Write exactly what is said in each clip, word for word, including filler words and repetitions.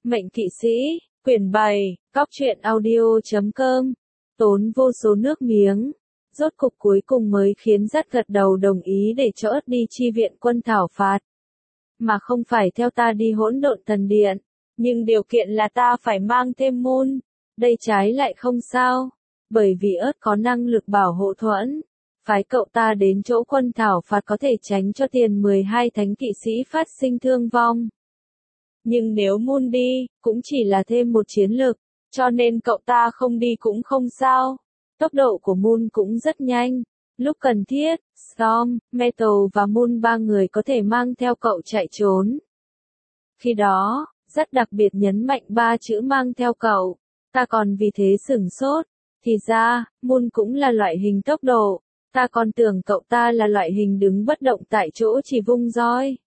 Mệnh kỵ sĩ, quyển bảy, Cóc truyện audio chấm com, tốn vô số nước miếng. Rốt cục cuối cùng mới khiến dắt gật đầu đồng ý để cho ớt đi chi viện quân thảo phạt. Mà không phải theo ta đi hỗn độn thần điện, nhưng điều kiện là ta phải mang thêm môn. Đây trái lại không sao, bởi vì ớt có năng lực bảo hộ thuẫn. Phái cậu ta đến chỗ quân thảo phạt có thể tránh cho tiền mười hai thánh kỵ sĩ phát sinh thương vong. Nhưng nếu Moon đi, cũng chỉ là thêm một chiến lực, cho nên cậu ta không đi cũng không sao. Tốc độ của Moon cũng rất nhanh. Lúc cần thiết, Storm, Metal và Moon ba người có thể mang theo cậu chạy trốn. Khi đó, rất đặc biệt nhấn mạnh ba chữ mang theo cậu. Ta còn vì thế sửng sốt. Thì ra, Moon cũng là loại hình tốc độ. Ta còn tưởng cậu ta là loại hình đứng bất động tại chỗ chỉ vung roi.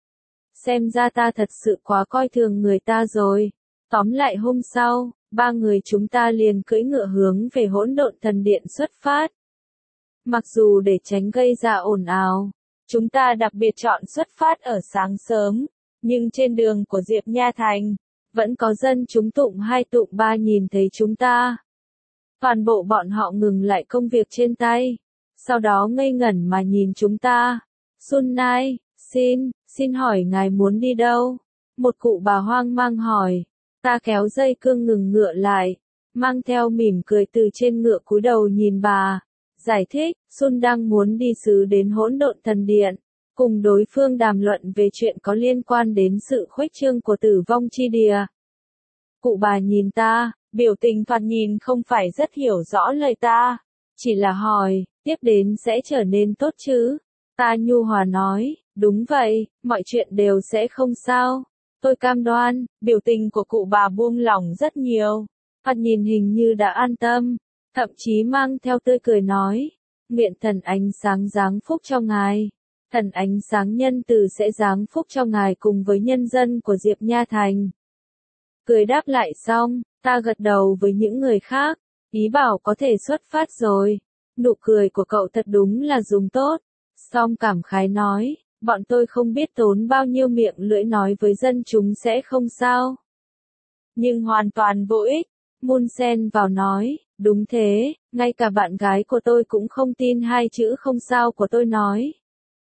Xem ra ta thật sự quá coi thường người ta rồi. Tóm lại hôm sau, ba người chúng ta liền cưỡi ngựa hướng về hỗn độn thần điện xuất phát. Mặc dù để tránh gây ra ồn ào, chúng ta đặc biệt chọn xuất phát ở sáng sớm, nhưng trên đường của Diệp Nha Thành, vẫn có dân chúng tụng hai tụng ba nhìn thấy chúng ta. Toàn bộ bọn họ ngừng lại công việc trên tay, sau đó ngây ngẩn mà nhìn chúng ta. Sun Nai, xin, xin hỏi ngài muốn đi đâu? Một cụ bà hoang mang hỏi. Ta kéo dây cương ngừng ngựa lại, mang theo mỉm cười từ trên ngựa cúi đầu nhìn bà. Giải thích, Sun đang muốn đi sứ đến hỗn độn thần điện, cùng đối phương đàm luận về chuyện có liên quan đến sự khuếch trương của tử vong chi địa. Cụ bà nhìn ta, biểu tình thoạt nhìn không phải rất hiểu rõ lời ta, chỉ là hỏi, tiếp đến sẽ trở nên tốt chứ? Ta nhu hòa nói, đúng vậy, mọi chuyện đều sẽ không sao. Tôi cam đoan, biểu tình của cụ bà buông lỏng rất nhiều. Thoạt nhìn hình như đã an tâm, thậm chí mang theo tươi cười nói, nguyện thần ánh sáng giáng phúc cho ngài. Thần ánh sáng nhân từ sẽ giáng phúc cho ngài cùng với nhân dân của Diệp Nha Thành. Cười đáp lại xong, ta gật đầu với những người khác, ý bảo có thể xuất phát rồi. Nụ cười của cậu thật đúng là dùng tốt. Song cảm khái nói, bọn tôi không biết tốn bao nhiêu miệng lưỡi nói với dân chúng sẽ không sao. Nhưng hoàn toàn vô ích. Moon xen vào nói, đúng thế, ngay cả bạn gái của tôi cũng không tin hai chữ không sao của tôi nói.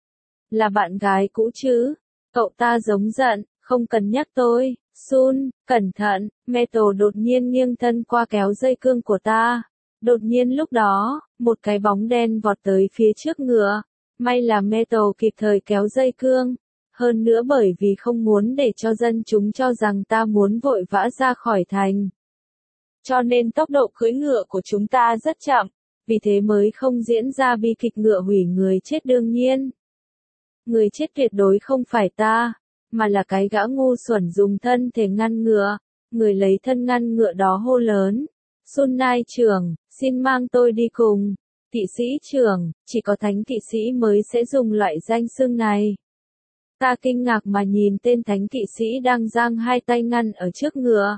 Là bạn gái cũ chứ? Cậu ta giống giận, không cần nhắc tôi. Sun, cẩn thận. Metal đột nhiên nghiêng thân qua kéo dây cương của ta. Đột nhiên lúc đó, một cái bóng đen vọt tới phía trước ngựa. May là Metal kịp thời kéo dây cương. Hơn nữa bởi vì không muốn để cho dân chúng cho rằng ta muốn vội vã ra khỏi thành. Cho nên tốc độ cưỡi ngựa của chúng ta rất chậm, vì thế mới không diễn ra bi kịch ngựa hủy người chết đương nhiên. Người chết tuyệt đối không phải ta, mà là cái gã ngu xuẩn dùng thân thể ngăn ngựa. Người lấy thân ngăn ngựa đó hô lớn. Sun Nai trưởng, xin mang tôi đi cùng. Kỵ sĩ trưởng, chỉ có thánh kỵ sĩ mới sẽ dùng loại danh xưng này. Ta kinh ngạc mà nhìn tên thánh kỵ sĩ đang giang hai tay ngăn ở trước ngựa.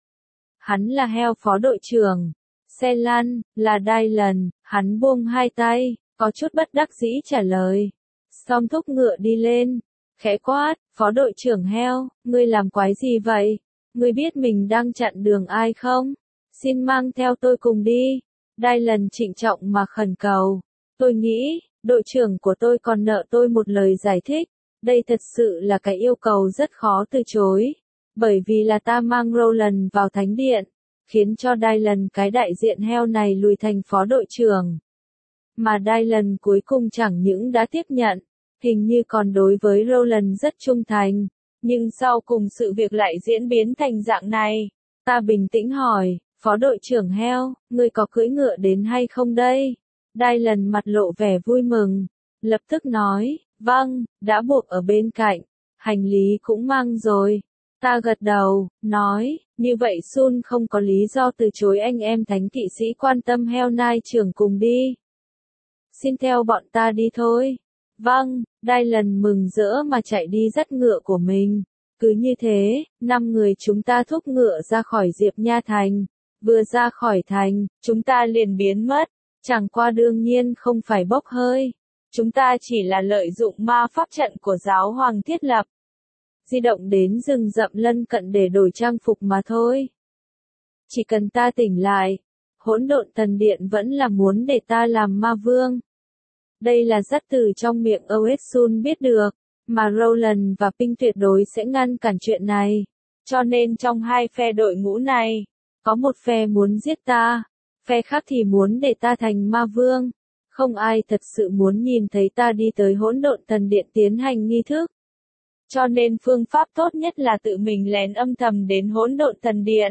Hắn là Hell phó đội trưởng. Xe lăn, là Dylan, hắn buông hai tay, có chút bất đắc dĩ trả lời. Xong thúc ngựa đi lên, khẽ quát, phó đội trưởng Hell, ngươi làm quái gì vậy? Ngươi biết mình đang chặn đường ai không? Xin mang theo tôi cùng đi. Dylan trịnh trọng mà khẩn cầu. Tôi nghĩ, đội trưởng của tôi còn nợ tôi một lời giải thích. Đây thật sự là cái yêu cầu rất khó từ chối. Bởi vì là ta mang Roland vào thánh điện, khiến cho Dylan cái đại diện heo này lùi thành phó đội trưởng. Mà Dylan cuối cùng chẳng những đã tiếp nhận, hình như còn đối với Roland rất trung thành. Nhưng sau cùng sự việc lại diễn biến thành dạng này. Ta bình tĩnh hỏi, phó đội trưởng heo, ngươi có cưỡi ngựa đến hay không đây? Dylan mặt lộ vẻ vui mừng, lập tức nói, vâng, đã buộc ở bên cạnh, hành lý cũng mang rồi. Ta gật đầu, nói, như vậy Sun không có lý do từ chối anh em thánh kỵ sĩ quan tâm Hell Nai trưởng cùng đi. Xin theo bọn ta đi thôi. Vâng, Dylan mừng rỡ mà chạy đi dắt ngựa của mình. Cứ như thế, năm người chúng ta thúc ngựa ra khỏi Diệp Nha Thành. Vừa ra khỏi thành, chúng ta liền biến mất. Chẳng qua đương nhiên không phải bốc hơi. Chúng ta chỉ là lợi dụng ma pháp trận của giáo hoàng thiết lập. di động đến rừng rậm lân cận để đổi trang phục mà thôi. Chỉ cần ta tỉnh lại, hỗn độn thần điện vẫn là muốn để ta làm ma vương. Đây là dắt từ trong miệng Oesun biết được, mà Roland và Pink tuyệt đối sẽ ngăn cản chuyện này. Cho nên trong hai phe đội ngũ này, có một phe muốn giết ta, phe khác thì muốn để ta thành ma vương. Không ai thật sự muốn nhìn thấy ta đi tới hỗn độn thần điện tiến hành nghi thức. Cho nên phương pháp tốt nhất là tự mình lén âm thầm đến hỗn độn thần điện.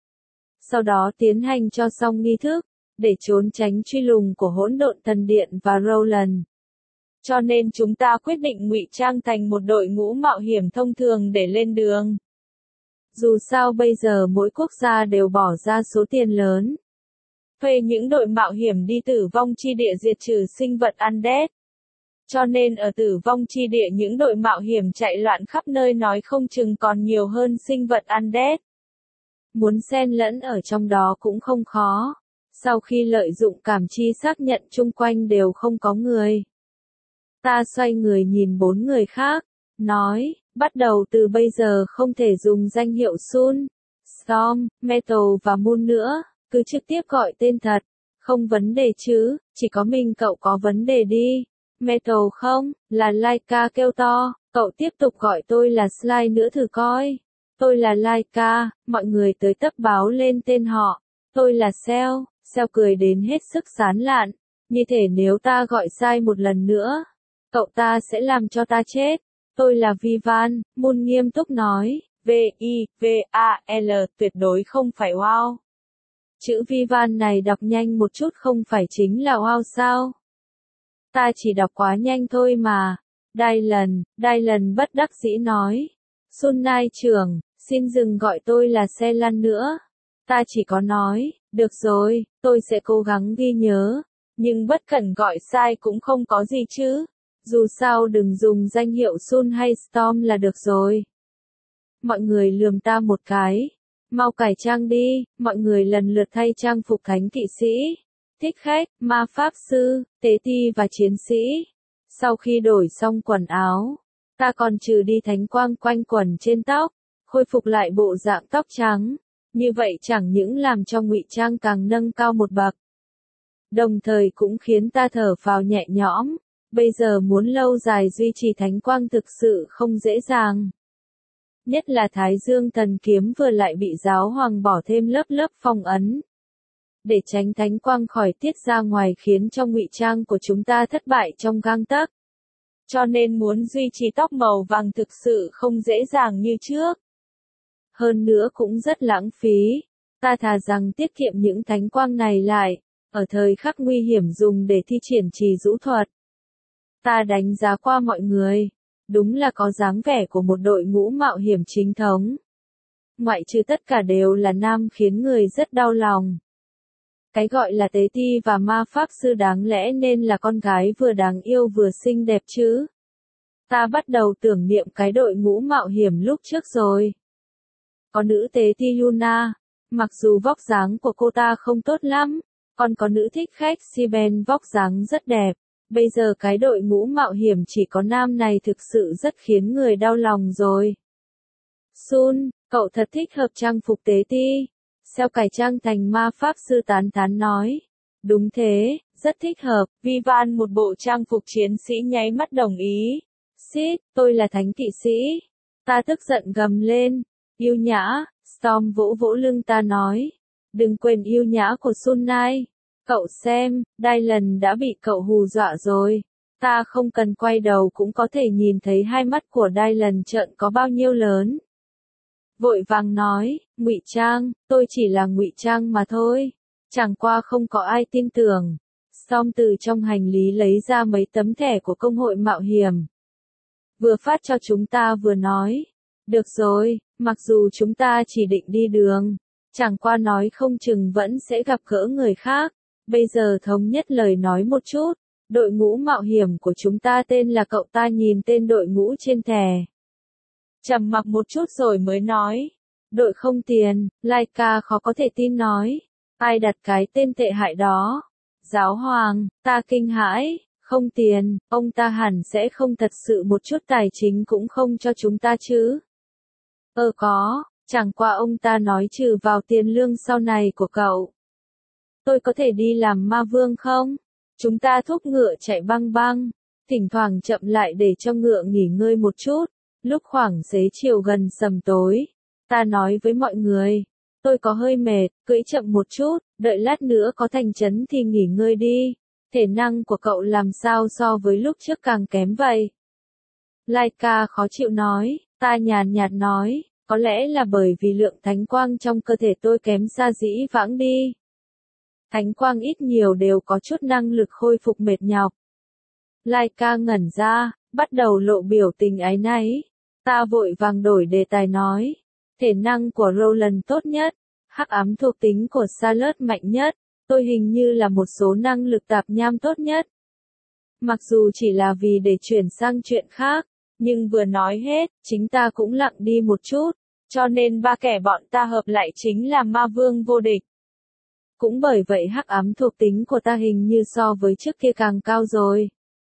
Sau đó tiến hành cho xong nghi thức, để trốn tránh truy lùng của hỗn độn thần điện và Roland. Cho nên chúng ta quyết định ngụy trang thành một đội ngũ mạo hiểm thông thường để lên đường. Dù sao bây giờ mỗi quốc gia đều bỏ ra số tiền lớn. Thuê những đội mạo hiểm đi tử vong chi địa diệt trừ sinh vật undead. Cho nên ở tử vong chi địa những đội mạo hiểm chạy loạn khắp nơi nói không chừng còn nhiều hơn sinh vật undead. Muốn xen lẫn ở trong đó cũng không khó. Sau khi lợi dụng cảm chi xác nhận chung quanh đều không có người. Ta xoay người nhìn bốn người khác, nói, bắt đầu từ bây giờ không thể dùng danh hiệu Sun, Storm, Metal và Moon nữa, cứ trực tiếp gọi tên thật. Không vấn đề chứ, chỉ có mình cậu có vấn đề đi. Metal không, là Laika kêu to, cậu tiếp tục gọi tôi là Sly nữa thử coi. Tôi là Laika, mọi người tới tấp báo lên tên họ. Tôi là Cell, Cell cười đến hết sức sán lạn. Như thể nếu ta gọi sai một lần nữa, cậu ta sẽ làm cho ta chết. Tôi là Vivan, Moon nghiêm túc nói, V I V A L tuyệt đối không phải wow. Chữ Vivan này đọc nhanh một chút không phải chính là wow sao? Ta chỉ đọc quá nhanh thôi mà. Dylan, Dylan bất đắc dĩ nói. Sunai trưởng, xin dừng gọi tôi là xe lăn nữa. Ta chỉ có nói, được rồi, tôi sẽ cố gắng ghi nhớ. Nhưng bất cẩn gọi sai cũng không có gì chứ. Dù sao đừng dùng danh hiệu Sun hay Storm là được rồi. Mọi người lườm ta một cái. Mau cải trang đi, mọi người lần lượt thay trang phục thánh kỵ sĩ, thích khách, ma pháp sư, tế ti và chiến sĩ. Sau khi đổi xong quần áo, ta còn trừ đi thánh quang quanh quẩn trên tóc, khôi phục lại bộ dạng tóc trắng. Như vậy chẳng những làm cho ngụy trang càng nâng cao một bậc, đồng thời cũng khiến ta thở phào nhẹ nhõm. Bây giờ muốn lâu dài duy trì thánh quang thực sự không dễ dàng. Nhất là Thái Dương thần kiếm vừa lại bị giáo hoàng bỏ thêm lớp lớp phong ấn. Để tránh thánh quang khỏi tiết ra ngoài khiến cho ngụy trang của chúng ta thất bại trong gang tấc. Cho nên muốn duy trì tóc màu vàng thực sự không dễ dàng như trước. Hơn nữa cũng rất lãng phí. Ta thà rằng tiết kiệm những thánh quang này lại, ở thời khắc nguy hiểm dùng để thi triển trì dũ thuật. Ta đánh giá qua mọi người. Đúng là có dáng vẻ của một đội ngũ mạo hiểm chính thống. Ngoại trừ tất cả đều là nam khiến người rất đau lòng. Cái gọi là tế ti và ma pháp sư đáng lẽ nên là con gái vừa đáng yêu vừa xinh đẹp chứ. Ta bắt đầu tưởng niệm cái đội ngũ mạo hiểm lúc trước rồi. Có nữ tế ti Yuna, mặc dù vóc dáng của cô ta không tốt lắm, còn có nữ thích khách Siben vóc dáng rất đẹp. Bây giờ cái đội ngũ mạo hiểm chỉ có nam này thực sự rất khiến người đau lòng rồi. Sun, cậu thật thích hợp trang phục tế ti. Xeo cải trang thành ma pháp sư tán thán nói. Đúng thế, rất thích hợp. Vivan một bộ trang phục chiến sĩ nháy mắt đồng ý. Sid, tôi là thánh kỵ sĩ. Ta tức giận gầm lên. Yêu nhã, Storm vỗ vỗ lưng ta nói. Đừng quên yêu nhã của Sunai. Cậu xem, Dylan đã bị cậu hù dọa rồi. Ta không cần quay đầu cũng có thể nhìn thấy hai mắt của Dylan trợn có bao nhiêu lớn. Vội vàng nói, ngụy trang, tôi chỉ là ngụy trang mà thôi. Chẳng qua không có ai tin tưởng. Storm từ trong hành lý lấy ra mấy tấm thẻ của công hội mạo hiểm. Vừa phát cho chúng ta vừa nói. Được rồi, mặc dù chúng ta chỉ định đi đường, chẳng qua nói không chừng vẫn sẽ gặp gỡ người khác. Bây giờ thống nhất lời nói một chút, đội ngũ mạo hiểm của chúng ta tên là cậu ta nhìn tên đội ngũ trên thẻ. Trầm mặc một chút rồi mới nói. Đội không tiền, Laika khó có thể tin nói. Ai đặt cái tên tệ hại đó? Giáo hoàng, ta kinh hãi, không tiền, ông ta hẳn sẽ không thật sự một chút tài chính cũng không cho chúng ta chứ. Ờ có, chẳng qua ông ta nói trừ vào tiền lương sau này của cậu. Tôi có thể đi làm ma vương không? Chúng ta thúc ngựa chạy băng băng, thỉnh thoảng chậm lại để cho ngựa nghỉ ngơi một chút. Lúc khoảng xế chiều gần sầm tối, ta nói với mọi người, tôi có hơi mệt, cưỡi chậm một chút, đợi lát nữa có thành trấn thì nghỉ ngơi đi. Thể năng của cậu làm sao so với lúc trước càng kém vậy? Laika khó chịu nói, ta nhàn nhạt nói, có lẽ là bởi vì lượng thánh quang trong cơ thể tôi kém xa dĩ vãng đi. Thánh quang ít nhiều đều có chút năng lực khôi phục mệt nhọc. Laika ngẩn ra, bắt đầu lộ biểu tình áy náy. Ta vội vàng đổi đề tài nói, thể năng của Roland tốt nhất, hắc ám thuộc tính của Charlotte mạnh nhất, tôi hình như là một số năng lực tạp nham tốt nhất. Mặc dù chỉ là vì để chuyển sang chuyện khác, nhưng vừa nói hết, chính ta cũng lặng đi một chút, cho nên ba kẻ bọn ta hợp lại chính là ma vương vô địch. Cũng bởi vậy hắc ám thuộc tính của ta hình như so với trước kia càng cao rồi.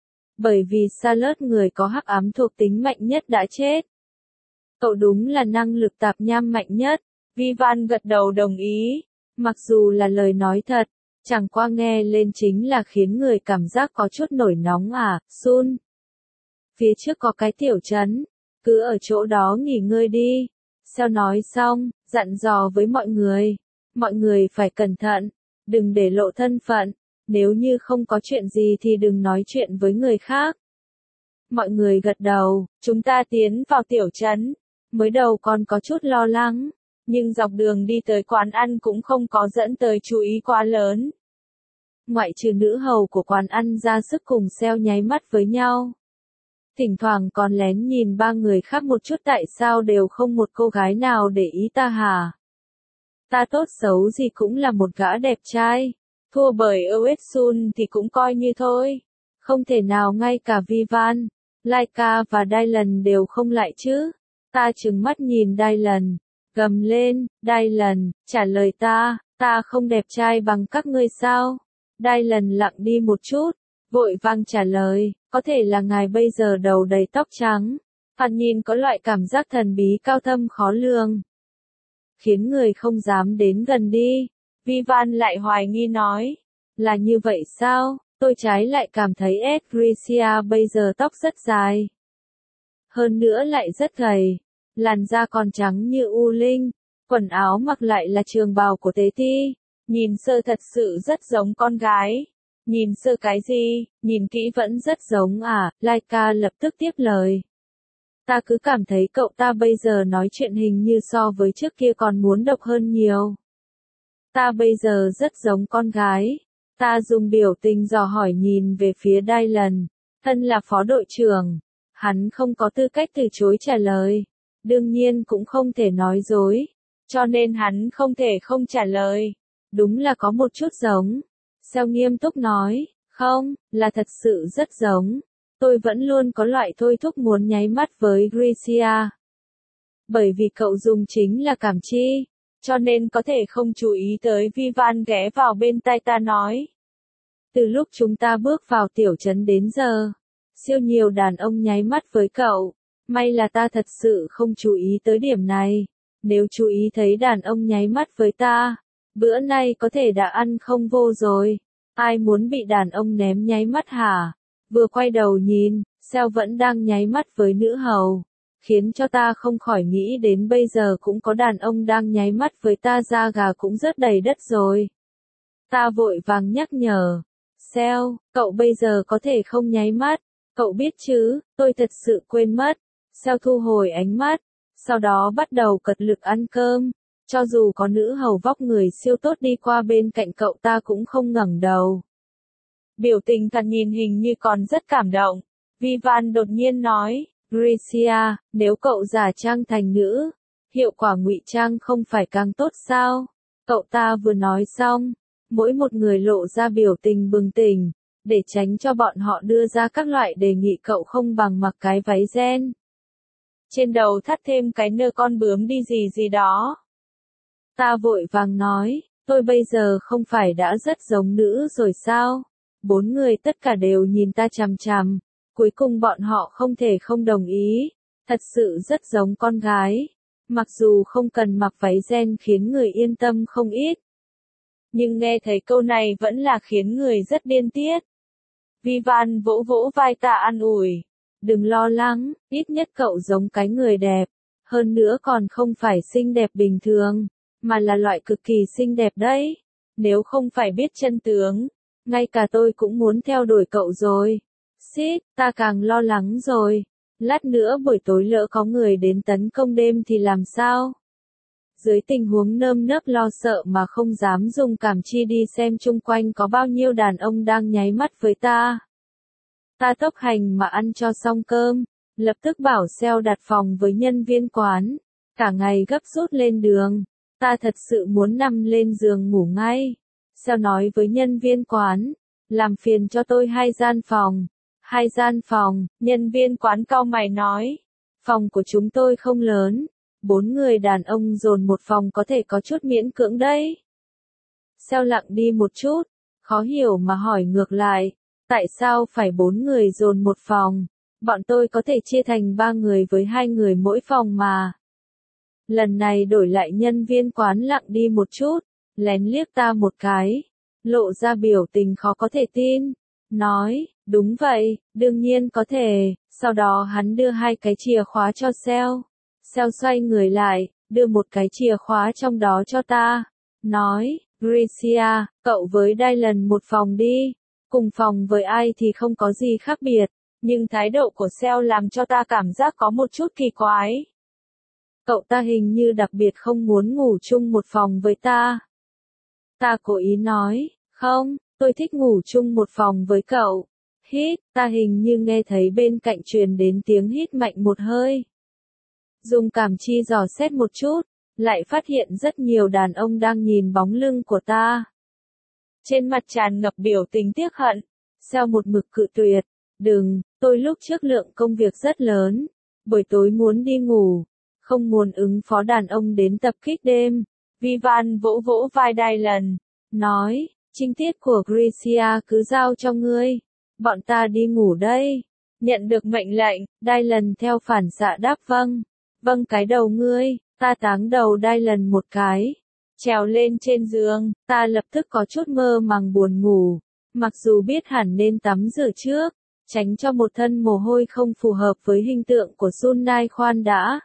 Bởi vì Charlotte người có hắc ám thuộc tính mạnh nhất đã chết. Cậu đúng là năng lực tạp nham mạnh nhất. Vivan gật đầu đồng ý. Mặc dù là lời nói thật, chẳng qua nghe lên chính là khiến người cảm giác có chút nổi nóng à, Sun. Phía trước có cái tiểu trấn, cứ ở chỗ đó nghỉ ngơi đi. Sao nói xong, dặn dò với mọi người. Mọi người phải cẩn thận, đừng để lộ thân phận. Nếu như không có chuyện gì thì đừng nói chuyện với người khác. Mọi người gật đầu, chúng ta tiến vào tiểu trấn. Mới đầu còn có chút lo lắng, nhưng dọc đường đi tới quán ăn cũng không có dẫn tới chú ý quá lớn. Ngoại trừ nữ hầu của quán ăn ra sức cùng xeo nháy mắt với nhau. Thỉnh thoảng còn lén nhìn ba người khác một chút tại sao đều không một cô gái nào để ý ta hả? Ta tốt xấu gì cũng là một gã đẹp trai. Thua bởi Uesun thì cũng coi như thôi. Không thể nào ngay cả Vivan, Laika và Dylan đều không lại chứ. Ta trừng mắt nhìn Dylan, gầm lên, Dylan, trả lời ta, ta không đẹp trai bằng các ngươi sao? Dylan lặng đi một chút, vội vang trả lời, có thể là ngài bây giờ đầu đầy tóc trắng. Thoạt nhìn có loại cảm giác thần bí cao thâm khó lường. Khiến người không dám đến gần đi. Vivan lại hoài nghi nói, là như vậy sao? Tôi trái lại cảm thấy Edricia bây giờ tóc rất dài. Hơn nữa lại rất gầy, làn da còn trắng như u linh, quần áo mặc lại là trường bào của tế ti, nhìn sơ thật sự rất giống con gái. Nhìn sơ cái gì, nhìn kỹ vẫn rất giống à, Laika lập tức tiếp lời. Ta cứ cảm thấy cậu ta bây giờ nói chuyện hình như so với trước kia còn muốn độc hơn nhiều. Ta bây giờ rất giống con gái. Ta dùng biểu tình dò hỏi nhìn về phía Dylan. Thân là phó đội trưởng. Hắn không có tư cách từ chối trả lời. Đương nhiên cũng không thể nói dối. Cho nên hắn không thể không trả lời. Đúng là có một chút giống. Xeo nghiêm túc nói. Không, là thật sự rất giống. Tôi vẫn luôn có loại thôi thúc muốn nháy mắt với Gracia. Bởi vì cậu dùng chính là cảm chi. Cho nên có thể không chú ý tới Vivan ghé vào bên tai ta nói. Từ lúc chúng ta bước vào tiểu trấn đến giờ, siêu nhiều đàn ông nháy mắt với cậu. May là ta thật sự không chú ý tới điểm này. Nếu chú ý thấy đàn ông nháy mắt với ta, bữa nay có thể đã ăn không vô rồi. Ai muốn bị đàn ông ném nháy mắt hả? Vừa quay đầu nhìn, Xeo vẫn đang nháy mắt với nữ hầu. Khiến cho ta không khỏi nghĩ đến bây giờ cũng có đàn ông đang nháy mắt với ta, da gà cũng rất đầy đất rồi. Ta vội vàng nhắc nhở. Xeo, cậu bây giờ có thể không nháy mắt. Cậu biết chứ, tôi thật sự quên mất. Xeo thu hồi ánh mắt. Sau đó bắt đầu cật lực ăn cơm. Cho dù có nữ hầu vóc người siêu tốt đi qua bên cạnh cậu ta cũng không ngẩng đầu. Biểu tình thật nhìn hình như còn rất cảm động. Vivan đột nhiên nói. Gracia, nếu cậu giả trang thành nữ, hiệu quả ngụy trang không phải càng tốt sao? Cậu ta vừa nói xong, mỗi một người lộ ra biểu tình bừng tỉnh, để tránh cho bọn họ đưa ra các loại đề nghị cậu không bằng mặc cái váy ren. Trên đầu thắt thêm cái nơ con bướm đi gì gì đó. Ta vội vàng nói, tôi bây giờ không phải đã rất giống nữ rồi sao? Bốn người tất cả đều nhìn ta chằm chằm. Cuối cùng bọn họ không thể không đồng ý, thật sự rất giống con gái. Mặc dù không cần mặc váy ren khiến người yên tâm không ít. Nhưng nghe thấy câu này vẫn là khiến người rất điên tiết. Vivian vỗ vỗ vai ta an ủi. Đừng lo lắng, ít nhất cậu giống cái người đẹp. Hơn nữa còn không phải xinh đẹp bình thường, mà là loại cực kỳ xinh đẹp đấy. Nếu không phải biết chân tướng, ngay cả tôi cũng muốn theo đuổi cậu rồi. Xít, ta càng lo lắng rồi. Lát nữa buổi tối lỡ có người đến tấn công đêm thì làm sao? Dưới tình huống nơm nớp lo sợ mà không dám dùng cảm chi đi xem chung quanh có bao nhiêu đàn ông đang nháy mắt với ta. Ta tốc hành mà ăn cho xong cơm, lập tức bảo sale đặt phòng với nhân viên quán. Cả ngày gấp rút lên đường, ta thật sự muốn nằm lên giường ngủ ngay. Sale nói với nhân viên quán, làm phiền cho tôi hai gian phòng. Hai gian phòng, nhân viên quán cau mày nói. Phòng của chúng tôi không lớn. Bốn người đàn ông dồn một phòng có thể có chút miễn cưỡng đấy. Sale lặng đi một chút, khó hiểu mà hỏi ngược lại. Tại sao phải bốn người dồn một phòng? Bọn tôi có thể chia thành ba người với hai người mỗi phòng mà. Lần này đổi lại nhân viên quán lặng đi một chút, lén liếc ta một cái, lộ ra biểu tình khó có thể tin. Nói, đúng vậy, đương nhiên có thể. Sau đó hắn đưa hai cái chìa khóa cho Sale. Sale xoay người lại, đưa một cái chìa khóa trong đó cho ta. Nói, Gracia, cậu với Dylan một phòng đi. Cùng phòng với ai thì không có gì khác biệt. Nhưng thái độ của Sale làm cho ta cảm giác có một chút kỳ quái. Cậu ta hình như đặc biệt không muốn ngủ chung một phòng với ta. Ta cố ý nói, không, tôi thích ngủ chung một phòng với cậu. Hít, ta hình như nghe thấy bên cạnh truyền đến tiếng hít mạnh một hơi. Dùng cảm chi dò xét một chút, lại phát hiện rất nhiều đàn ông đang nhìn bóng lưng của ta. Trên mặt tràn ngập biểu tình tiếc hận. Sao một mực cự tuyệt. Đừng, tôi lúc trước lượng công việc rất lớn. Buổi tối muốn đi ngủ. Không muốn ứng phó đàn ông đến tập kích đêm. Vivian vỗ vỗ vai Dylan. Nói, trinh tiết của Gracia cứ giao cho ngươi. Bọn ta đi ngủ đây. Nhận được mệnh lệnh, Dylan theo phản xạ đáp vâng. Vâng cái đầu ngươi, ta táng đầu Dylan một cái. Trèo lên trên giường, ta lập tức có chút mơ màng buồn ngủ. Mặc dù biết hẳn nên tắm rửa trước, tránh cho một thân mồ hôi không phù hợp với hình tượng của Sun Nai khoan đã.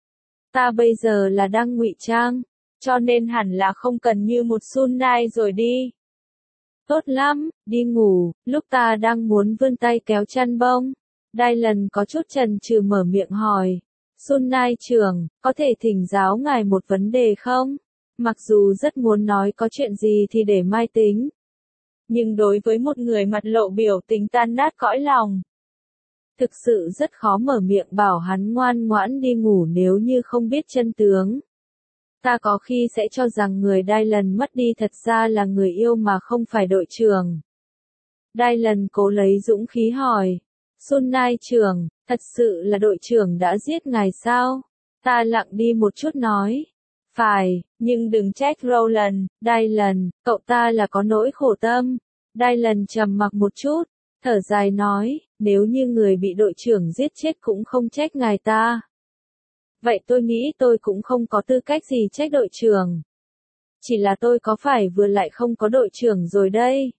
Ta bây giờ là đang ngụy trang, cho nên hẳn là không cần như một Sun Nai rồi đi. Tốt lắm, đi ngủ. Lúc ta đang muốn vươn tay kéo chăn bông, Dylan có chút chần chừ mở miệng hỏi. Sun Nai trưởng, có thể thỉnh giáo ngài một vấn đề không? Mặc dù rất muốn nói có chuyện gì thì để mai tính. Nhưng đối với một người mặt lộ biểu tình tan nát cõi lòng, thực sự rất khó mở miệng bảo hắn ngoan ngoãn đi ngủ nếu như không biết chân tướng. Ta có khi sẽ cho rằng người Dylan mất đi thật ra là người yêu mà không phải đội trưởng. Dylan cố lấy dũng khí hỏi. Sun Nai trưởng, thật sự là đội trưởng đã giết ngài sao? Ta lặng đi một chút nói. Phải, nhưng đừng trách Roland, Dylan, cậu ta là có nỗi khổ tâm. Dylan trầm mặc một chút, thở dài nói, nếu như người bị đội trưởng giết chết cũng không trách ngài ta. Vậy tôi nghĩ tôi cũng không có tư cách gì trách đội trưởng. Chỉ là tôi có phải vừa lại không có đội trưởng rồi đây?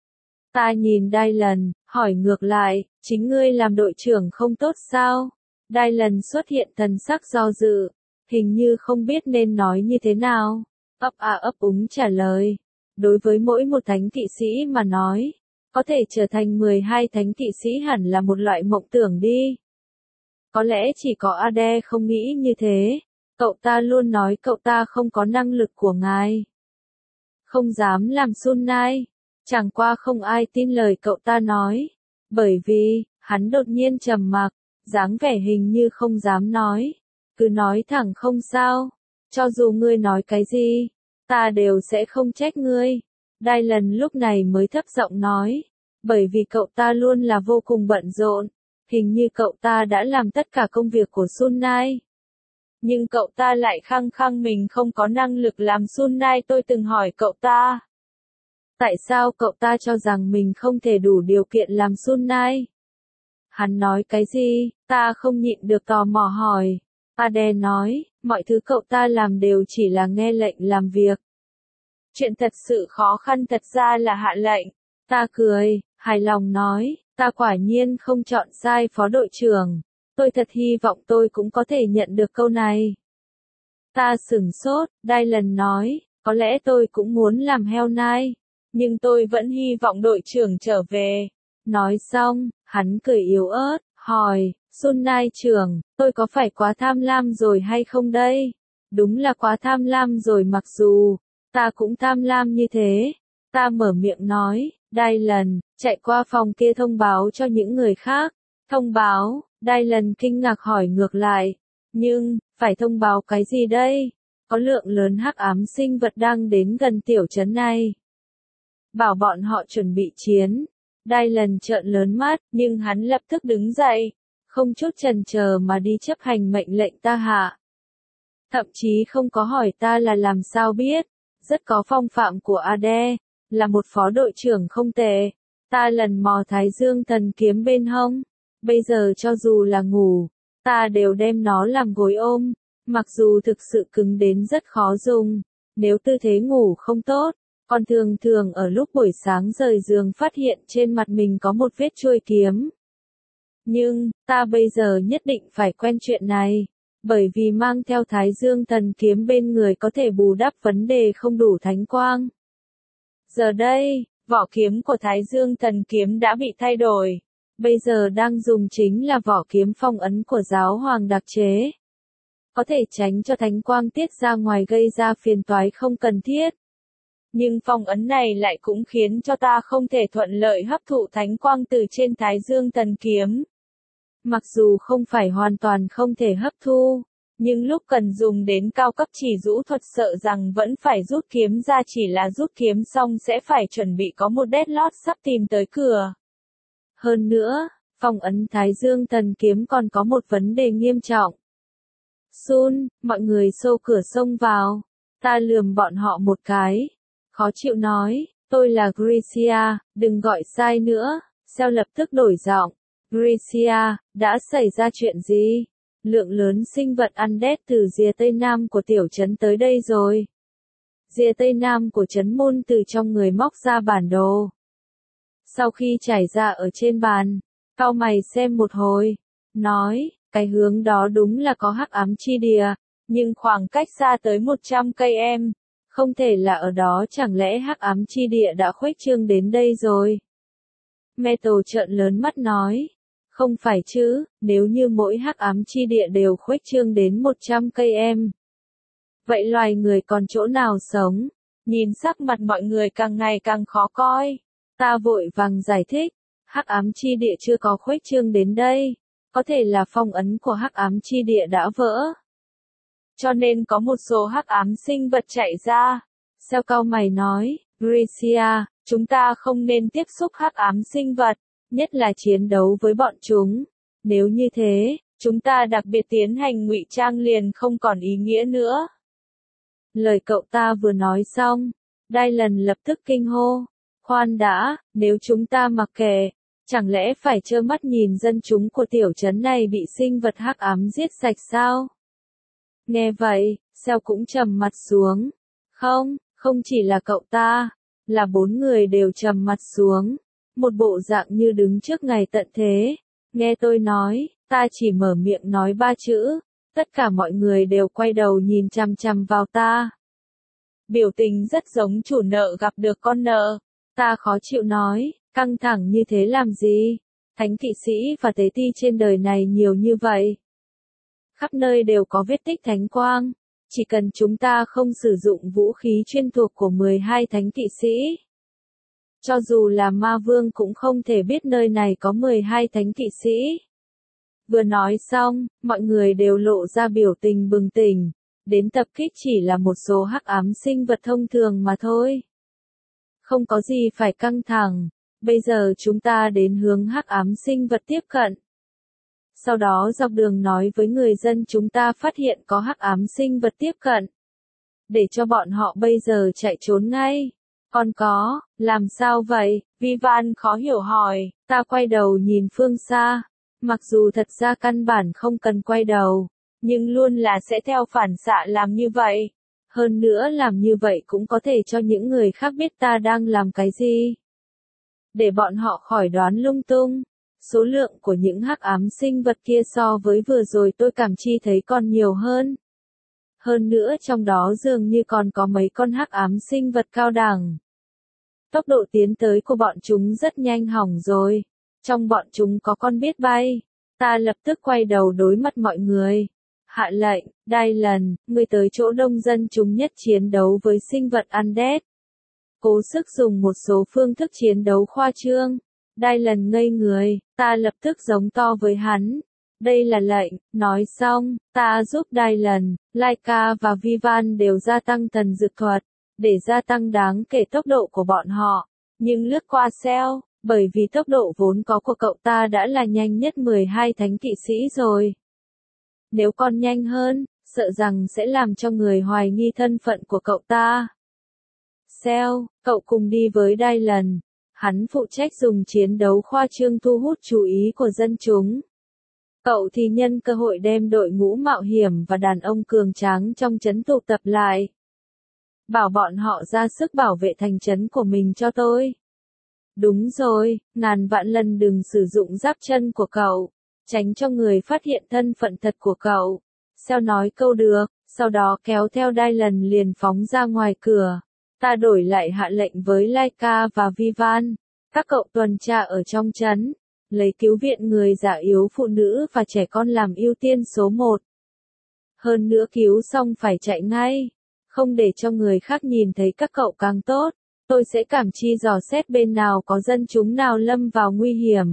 Ta nhìn Dylan, hỏi ngược lại, chính ngươi làm đội trưởng không tốt sao? Dylan xuất hiện thần sắc do dự, hình như không biết nên nói như thế nào. Ấp à ấp úng trả lời. Đối với mỗi một thánh kỵ sĩ mà nói, có thể trở thành mười hai thánh kỵ sĩ hẳn là một loại mộng tưởng đi. Có lẽ chỉ có Ade không nghĩ như thế. Cậu ta luôn nói cậu ta không có năng lực của ngài. Không dám làm Sun Nai. Chẳng qua không ai tin lời cậu ta nói. Bởi vì, hắn đột nhiên trầm mặc, dáng vẻ hình như không dám nói. Cứ nói thẳng không sao. Cho dù ngươi nói cái gì, ta đều sẽ không trách ngươi. Dylan lúc này mới thấp giọng nói. Bởi vì cậu ta luôn là vô cùng bận rộn. Hình như cậu ta đã làm tất cả công việc của Sun Nai. Nhưng cậu ta lại khăng khăng mình không có năng lực làm Sun Nai. Tôi từng hỏi cậu ta. Tại sao cậu ta cho rằng mình không thể đủ điều kiện làm Sun Nai? Hắn nói cái gì? Ta không nhịn được tò mò hỏi. Ade nói, mọi thứ cậu ta làm đều chỉ là nghe lệnh làm việc. Chuyện thật sự khó khăn thật ra là hạ lệnh. Ta cười, hài lòng nói, ta quả nhiên không chọn sai phó đội trưởng. Tôi thật hy vọng tôi cũng có thể nhận được câu này. Ta sửng sốt, Dylan nói, có lẽ tôi cũng muốn làm heo nai, nhưng tôi vẫn hy vọng đội trưởng trở về. Nói xong, hắn cười yếu ớt, hỏi, Sun Nai trưởng, tôi có phải quá tham lam rồi hay không đây? Đúng là quá tham lam rồi, mặc dù ta cũng tham lam như thế. Ta mở miệng nói, Dylan, chạy qua phòng kia thông báo cho những người khác. Thông báo, Dylan kinh ngạc hỏi ngược lại. Nhưng, phải thông báo cái gì đây? Có lượng lớn hắc ám sinh vật đang đến gần tiểu trấn này. Bảo bọn họ chuẩn bị chiến. Dylan trợn lớn mắt, nhưng hắn lập tức đứng dậy, không chút chần chờ mà đi chấp hành mệnh lệnh ta hạ. Thậm chí không có hỏi ta là làm sao biết, rất có phong phạm của Ade, là một phó đội trưởng không tệ. Ta lần mò Thái Dương thần kiếm bên hông, bây giờ cho dù là ngủ, ta đều đem nó làm gối ôm, mặc dù thực sự cứng đến rất khó dùng, nếu tư thế ngủ không tốt. Còn thường thường ở lúc buổi sáng rời giường phát hiện trên mặt mình có một vết chuôi kiếm. Nhưng, ta bây giờ nhất định phải quen chuyện này, bởi vì mang theo Thái Dương thần kiếm bên người có thể bù đắp vấn đề không đủ thánh quang. Giờ đây, vỏ kiếm của Thái Dương thần kiếm đã bị thay đổi, bây giờ đang dùng chính là vỏ kiếm phong ấn của giáo hoàng đặc chế. Có thể tránh cho thánh quang tiết ra ngoài gây ra phiền toái không cần thiết. Nhưng phong ấn này lại cũng khiến cho ta không thể thuận lợi hấp thụ thánh quang từ trên Thái Dương thần kiếm. Mặc dù không phải hoàn toàn không thể hấp thu, nhưng lúc cần dùng đến cao cấp chỉ rũ thuật sợ rằng vẫn phải rút kiếm ra, chỉ là rút kiếm xong sẽ phải chuẩn bị có một deadlock sắp tìm tới cửa. Hơn nữa, phong ấn Thái Dương thần kiếm còn có một vấn đề nghiêm trọng. Sun, mọi người xô cửa xông vào, ta lườm bọn họ một cái. Khó chịu nói, tôi là Gracia, đừng gọi sai nữa. Seo lập tức đổi giọng. Gracia, đã xảy ra chuyện gì? Lượng lớn sinh vật undead từ rìa tây nam của tiểu trấn tới đây rồi. Rìa tây nam của trấn môn từ trong người móc ra bản đồ. Sau khi trải ra ở trên bàn, cau mày xem một hồi, nói, cái hướng đó đúng là có hắc ám chi địa, nhưng khoảng cách xa tới một trăm cây em. Không thể là ở đó, chẳng lẽ hắc ám chi địa đã khuếch trương đến đây rồi? Metal trợn lớn mắt nói, không phải chứ, nếu như mỗi hắc ám chi địa đều khuếch trương đến một trăm cây em. Vậy loài người còn chỗ nào sống? Nhìn sắc mặt mọi người càng ngày càng khó coi. Ta vội vàng giải thích, hắc ám chi địa chưa có khuếch trương đến đây, có thể là phong ấn của hắc ám chi địa đã vỡ. Cho nên có một số hắc ám sinh vật chạy ra. Seo cau mày nói, Gracia, chúng ta không nên tiếp xúc hắc ám sinh vật, nhất là chiến đấu với bọn chúng. Nếu như thế, chúng ta đặc biệt tiến hành ngụy trang liền không còn ý nghĩa nữa. Lời cậu ta vừa nói xong, Dylan lập tức kinh hô. Khoan đã, nếu chúng ta mặc kệ, chẳng lẽ phải trơ mắt nhìn dân chúng của tiểu trấn này bị sinh vật hắc ám giết sạch sao? Nghe vậy, Seo cũng trầm mặt xuống. Không, không chỉ là cậu ta, là bốn người đều trầm mặt xuống. Một bộ dạng như đứng trước ngày tận thế. Nghe tôi nói, ta chỉ mở miệng nói ba chữ. Tất cả mọi người đều quay đầu nhìn chằm chằm vào ta. Biểu tình rất giống chủ nợ gặp được con nợ. Ta khó chịu nói, căng thẳng như thế làm gì? Thánh kỵ sĩ và tế ti trên đời này nhiều như vậy. Khắp nơi đều có vết tích thánh quang, chỉ cần chúng ta không sử dụng vũ khí chuyên thuộc của mười hai thánh kỵ sĩ. Cho dù là ma vương cũng không thể biết nơi này có mười hai thánh kỵ sĩ. Vừa nói xong, mọi người đều lộ ra biểu tình bừng tỉnh, đến tập kích chỉ là một số hắc ám sinh vật thông thường mà thôi. Không có gì phải căng thẳng, bây giờ chúng ta đến hướng hắc ám sinh vật tiếp cận. Sau đó dọc đường nói với người dân chúng ta phát hiện có hắc ám sinh vật tiếp cận. Để cho bọn họ bây giờ chạy trốn ngay. Còn có, làm sao vậy? Vivan khó hiểu hỏi, ta quay đầu nhìn phương xa. Mặc dù thật ra căn bản không cần quay đầu. nhưng luôn là sẽ theo phản xạ làm như vậy. Hơn nữa làm như vậy cũng có thể cho những người khác biết ta đang làm cái gì. Để bọn họ khỏi đoán lung tung. Số lượng của những hắc ám sinh vật kia so với vừa rồi tôi cảm chi thấy còn nhiều hơn. Hơn nữa trong đó dường như còn có mấy con hắc ám sinh vật cao đẳng. Tốc độ tiến tới của bọn chúng rất nhanh hỏng rồi. Trong bọn chúng có con biết bay. Ta lập tức quay đầu đối mặt mọi người. Hạ lệnh, Dylan, ngươi tới chỗ đông dân chúng nhất chiến đấu với sinh vật undead. Cố sức dùng một số phương thức chiến đấu khoa trương. Dylan ngây người, ta lập tức giống to với hắn. Đây là lệnh, nói xong, ta giúp Dylan, Laika và Vivan đều gia tăng thần dược thuật, để gia tăng đáng kể tốc độ của bọn họ. Nhưng lướt qua Cell, bởi vì tốc độ vốn có của cậu ta đã là nhanh nhất mười hai thánh kỵ sĩ rồi. Nếu còn nhanh hơn, sợ rằng sẽ làm cho người hoài nghi thân phận của cậu ta. Cell, cậu cùng đi với Dylan. Hắn phụ trách dùng chiến đấu khoa trương thu hút chú ý của dân chúng. Cậu thì nhân cơ hội đem đội ngũ mạo hiểm và đàn ông cường tráng trong trấn tụ tập lại. Bảo bọn họ ra sức bảo vệ thành trấn của mình cho tôi. Đúng rồi, ngàn vạn lần đừng sử dụng giáp chân của cậu, tránh cho người phát hiện thân phận thật của cậu. Xeo nói câu được, sau đó kéo theo Dylan liền phóng ra ngoài cửa. Ta đổi lại hạ lệnh với Laika và Vivan. Các cậu tuần tra ở trong trấn, lấy cứu viện người già yếu, phụ nữ và trẻ con làm ưu tiên số một. Hơn nữa cứu xong phải chạy ngay, không để cho người khác nhìn thấy các cậu càng tốt. Tôi sẽ cảm chi dò xét bên nào có dân chúng nào lâm vào nguy hiểm.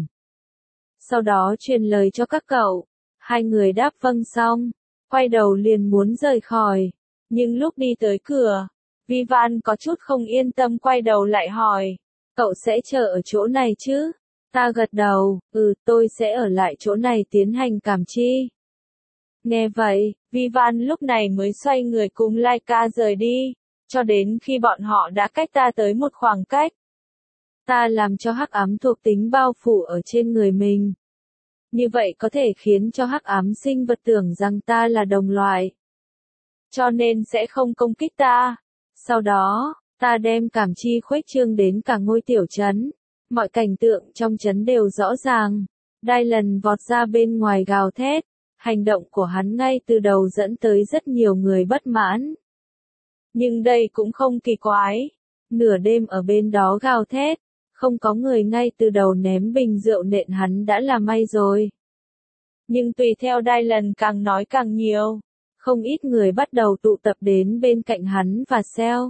Sau đó truyền lời cho các cậu. Hai người đáp vâng xong, quay đầu liền muốn rời khỏi. Nhưng lúc đi tới cửa, Vivan có chút không yên tâm quay đầu lại hỏi. Cậu sẽ chờ ở chỗ này chứ? Ta gật đầu, ừ, tôi sẽ ở lại chỗ này tiến hành cảm chi. Nghe vậy, Vivan lúc này mới xoay người cùng Laika rời đi, cho đến khi bọn họ đã cách ta tới một khoảng cách. Ta làm cho hắc ám thuộc tính bao phủ ở trên người mình. Như vậy có thể khiến cho hắc ám sinh vật tưởng rằng ta là đồng loại. Cho nên sẽ không công kích ta. Sau đó, ta đem cảm chi khuếch trương đến cả ngôi tiểu trấn. Mọi cảnh tượng trong trấn đều rõ ràng. Dylan vọt ra bên ngoài gào thét. Hành động của hắn ngay từ đầu dẫn tới rất nhiều người bất mãn. Nhưng đây cũng không kỳ quái. Nửa đêm ở bên đó gào thét. Không có người ngay từ đầu ném bình rượu nện hắn đã là may rồi. Nhưng tùy theo Dylan càng nói càng nhiều. Không ít người bắt đầu tụ tập đến bên cạnh hắn và Cell.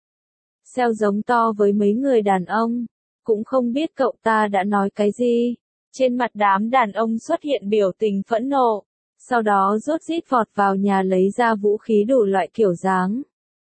Cell giống to với mấy người đàn ông. Cũng không biết cậu ta đã nói cái gì. Trên mặt đám đàn ông xuất hiện biểu tình phẫn nộ. Sau đó rốt rít vọt vào nhà lấy ra vũ khí đủ loại kiểu dáng.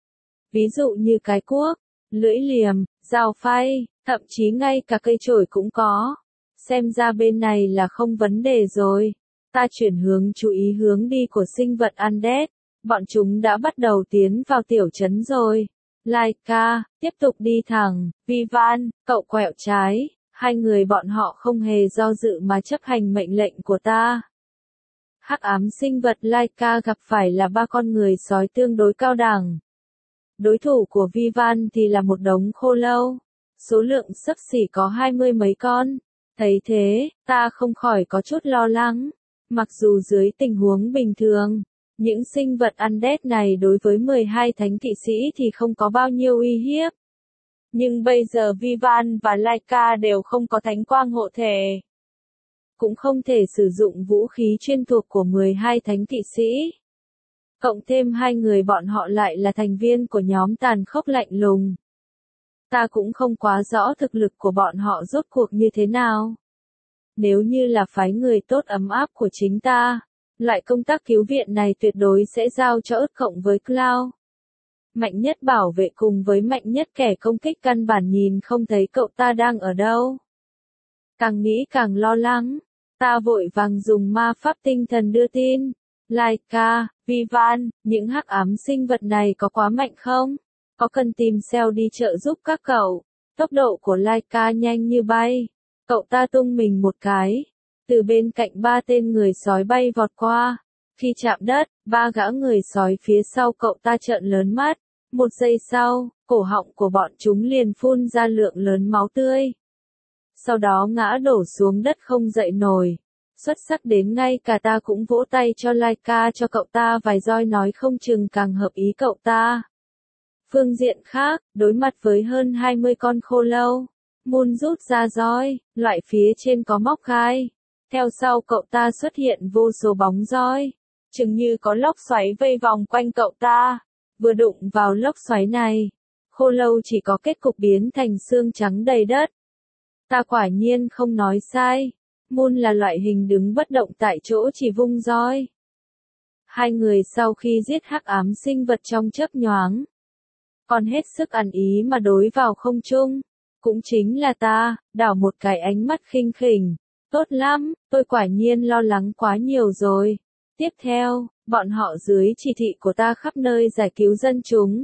Ví dụ như cái cuốc, lưỡi liềm, dao phay, thậm chí ngay cả cây chổi cũng có. Xem ra bên này là không vấn đề rồi. Ta chuyển hướng chú ý hướng đi của sinh vật undead. Bọn chúng đã bắt đầu tiến vào tiểu trấn rồi. Laika, tiếp tục đi thẳng. Vivan, cậu quẹo trái. Hai người bọn họ không hề do dự mà chấp hành mệnh lệnh của ta. Hắc ám sinh vật Laika gặp phải là ba con người sói tương đối cao đẳng. Đối thủ của Vivan thì là một đống khô lâu. Số lượng xấp xỉ có hai mươi mấy con. Thấy thế, ta không khỏi có chút lo lắng. Mặc dù dưới tình huống bình thường, những sinh vật undead này đối với mười hai thánh kỵ sĩ thì không có bao nhiêu uy hiếp. Nhưng bây giờ Vivan và Laika đều không có thánh quang hộ thể. Cũng không thể sử dụng vũ khí chuyên thuộc của mười hai thánh kỵ sĩ. Cộng thêm hai người bọn họ lại là thành viên của nhóm tàn khốc lạnh lùng. Ta cũng không quá rõ thực lực của bọn họ rốt cuộc như thế nào. Nếu như là phái người tốt ấm áp của chính ta, loại công tác cứu viện này tuyệt đối sẽ giao cho ức cộng với Cloud. Mạnh nhất bảo vệ cùng với mạnh nhất kẻ công kích căn bản nhìn không thấy cậu ta đang ở đâu. Càng nghĩ càng lo lắng, ta vội vàng dùng ma pháp tinh thần đưa tin. Laika, Vivan, những hắc ám sinh vật này có quá mạnh không? Có cần tìm Cell đi trợ giúp các cậu? Tốc độ của Laika nhanh như bay. Cậu ta tung mình một cái. Từ bên cạnh ba tên người sói bay vọt qua. Khi chạm đất, ba gã người sói phía sau cậu ta trợn lớn mắt. Một giây sau, cổ họng của bọn chúng liền phun ra lượng lớn máu tươi. Sau đó ngã đổ xuống đất không dậy nổi. Xuất sắc đến ngay cả ta cũng vỗ tay cho Laika cho cậu ta vài roi nói không chừng càng hợp ý cậu ta. Phương diện khác, đối mặt với hơn hai mươi con khô lâu, Moon rút ra roi, loại phía trên có móc gai. Theo sau cậu ta xuất hiện vô số bóng roi, chừng như có lốc xoáy vây vòng quanh cậu ta. Vừa đụng vào lốc xoáy này, khô lâu chỉ có kết cục biến thành xương trắng đầy đất. Ta quả nhiên không nói sai. Moon là loại hình đứng bất động tại chỗ chỉ vung roi. Hai người sau khi giết hắc ám sinh vật trong chớp nhoáng, còn hết sức ăn ý mà đối vào không trung. Cũng chính là ta, đảo một cái ánh mắt khinh khỉnh. Tốt lắm, tôi quả nhiên lo lắng quá nhiều rồi. Tiếp theo, bọn họ dưới chỉ thị của ta khắp nơi giải cứu dân chúng.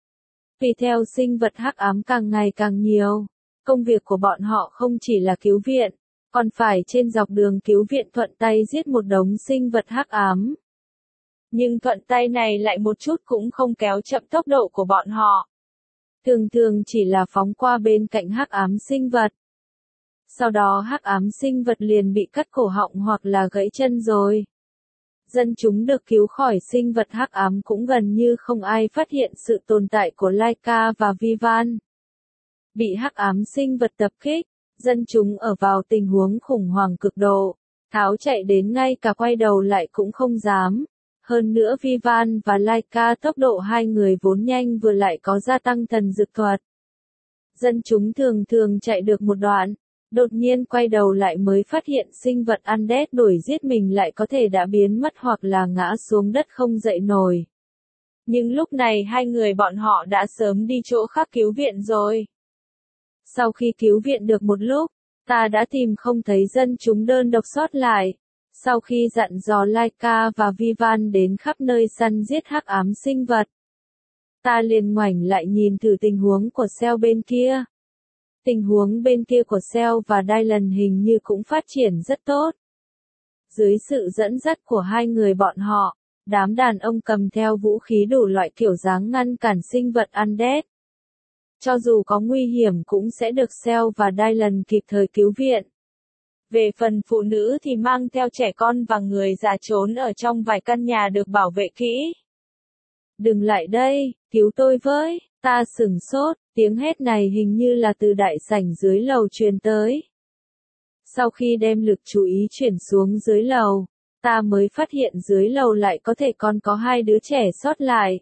Vì theo sinh vật hắc ám càng ngày càng nhiều, công việc của bọn họ không chỉ là cứu viện, còn phải trên dọc đường cứu viện thuận tay giết một đống sinh vật hắc ám. Nhưng thuận tay này lại một chút cũng không kéo chậm tốc độ của bọn họ. Thường thường chỉ là phóng qua bên cạnh hắc ám sinh vật. Sau đó hắc ám sinh vật liền bị cắt cổ họng hoặc là gãy chân rồi. Dân chúng được cứu khỏi sinh vật hắc ám cũng gần như không ai phát hiện sự tồn tại của Laika và Vivan. Bị hắc ám sinh vật tập kích, dân chúng ở vào tình huống khủng hoảng cực độ, tháo chạy đến ngay cả quay đầu lại cũng không dám. Hơn nữa Vivan và Laika tốc độ hai người vốn nhanh vừa lại có gia tăng thần dược thuật. Dân chúng thường thường chạy được một đoạn, đột nhiên quay đầu lại mới phát hiện sinh vật undead đuổi giết mình lại có thể đã biến mất hoặc là ngã xuống đất không dậy nổi. Nhưng lúc này hai người bọn họ đã sớm đi chỗ khác cứu viện rồi. Sau khi cứu viện được một lúc, ta đã tìm không thấy dân chúng đơn độc sót lại. Sau khi dặn dò Laika và Vivan đến khắp nơi săn giết hắc ám sinh vật, ta liền ngoảnh lại nhìn thử tình huống của Cell bên kia. Tình huống bên kia của Cell và Dylan hình như cũng phát triển rất tốt. Dưới sự dẫn dắt của hai người bọn họ, đám đàn ông cầm theo vũ khí đủ loại kiểu dáng ngăn cản sinh vật undead. Cho dù có nguy hiểm cũng sẽ được Cell và Dylan kịp thời cứu viện. Về phần phụ nữ thì mang theo trẻ con và người già trốn ở trong vài căn nhà được bảo vệ kỹ. Đừng lại đây, cứu tôi với, ta sửng sốt, tiếng hét này hình như là từ đại sảnh dưới lầu truyền tới. Sau khi đem lực chú ý chuyển xuống dưới lầu, ta mới phát hiện dưới lầu lại có thể còn có hai đứa trẻ sót lại.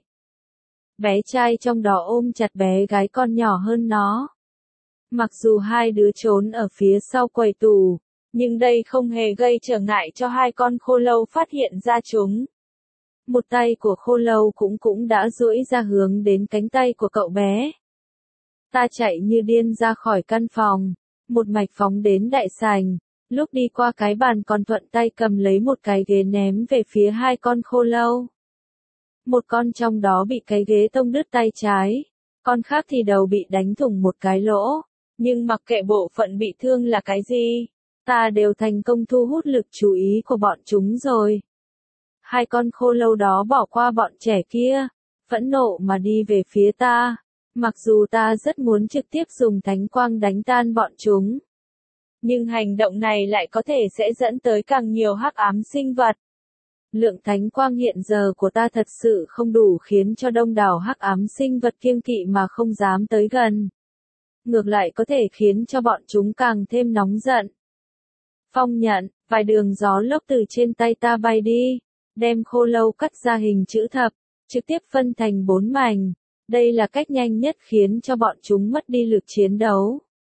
Bé trai trong đó ôm chặt bé gái con nhỏ hơn nó. Mặc dù hai đứa trốn ở phía sau quầy tủ, nhưng đây không hề gây trở ngại cho hai con khô lâu phát hiện ra chúng. Một tay của khô lâu cũng cũng đã duỗi ra hướng đến cánh tay của cậu bé. Ta chạy như điên ra khỏi căn phòng, một mạch phóng đến đại sảnh, lúc đi qua cái bàn còn thuận tay cầm lấy một cái ghế ném về phía hai con khô lâu. Một con trong đó bị cái ghế tông đứt tay trái, con khác thì đầu bị đánh thủng một cái lỗ, nhưng mặc kệ bộ phận bị thương là cái gì, ta đều thành công thu hút lực chú ý của bọn chúng rồi. Hai con khô lâu đó bỏ qua bọn trẻ kia, phẫn nộ mà đi về phía ta, mặc dù ta rất muốn trực tiếp dùng thánh quang đánh tan bọn chúng. Nhưng hành động này lại có thể sẽ dẫn tới càng nhiều hắc ám sinh vật. Lượng thánh quang hiện giờ của ta thật sự không đủ khiến cho đông đảo hắc ám sinh vật kiêng kỵ mà không dám tới gần. Ngược lại có thể khiến cho bọn chúng càng thêm nóng giận. Phong nhận, vài đường gió lốc từ trên tay ta bay đi, đem khô lâu cắt ra hình chữ thập, trực tiếp phân thành bốn mảnh. Đây là cách nhanh nhất khiến cho bọn chúng mất đi lực chiến đấu.